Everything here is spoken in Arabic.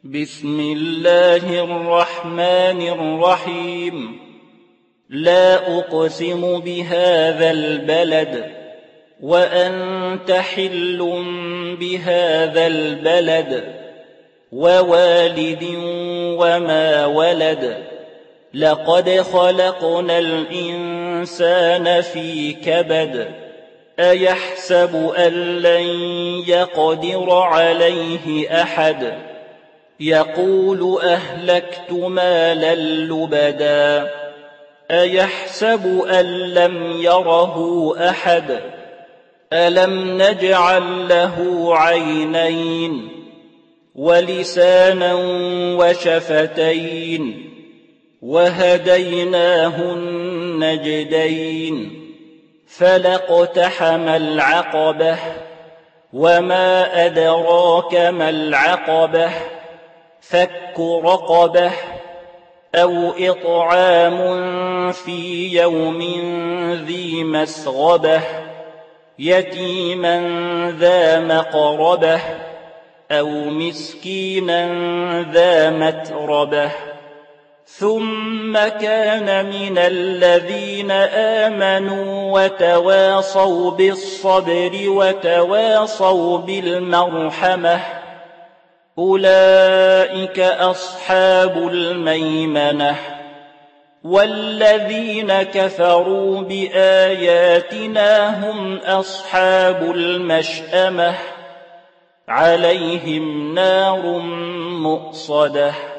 بسم الله الرحمن الرحيم. لا أقسم بهذا البلد وأنت حل بهذا البلد ووالد وما ولد. لقد خلقنا الإنسان في كبد. أيحسب أن لن يقدر عليه أحد. يقول أهلكت مالا لبدا. أيحسب أن لم يره أحد. ألم نجعل له عينين ولسانا وشفتين وهديناه النجدين. فلاقتحم العقبة وما أدراك ما العقبة. فك رقبة أو إطعام في يوم ذي مسغبة يتيما ذا مقربة أو مسكينا ذا متربة. ثم كان من الذين آمنوا وتواصوا بالصبر وتواصوا بالمرحمة أولئك أصحاب الميمنة. والذين كفروا بآياتنا هم أصحاب المشأمة عليهم نار مؤصدة.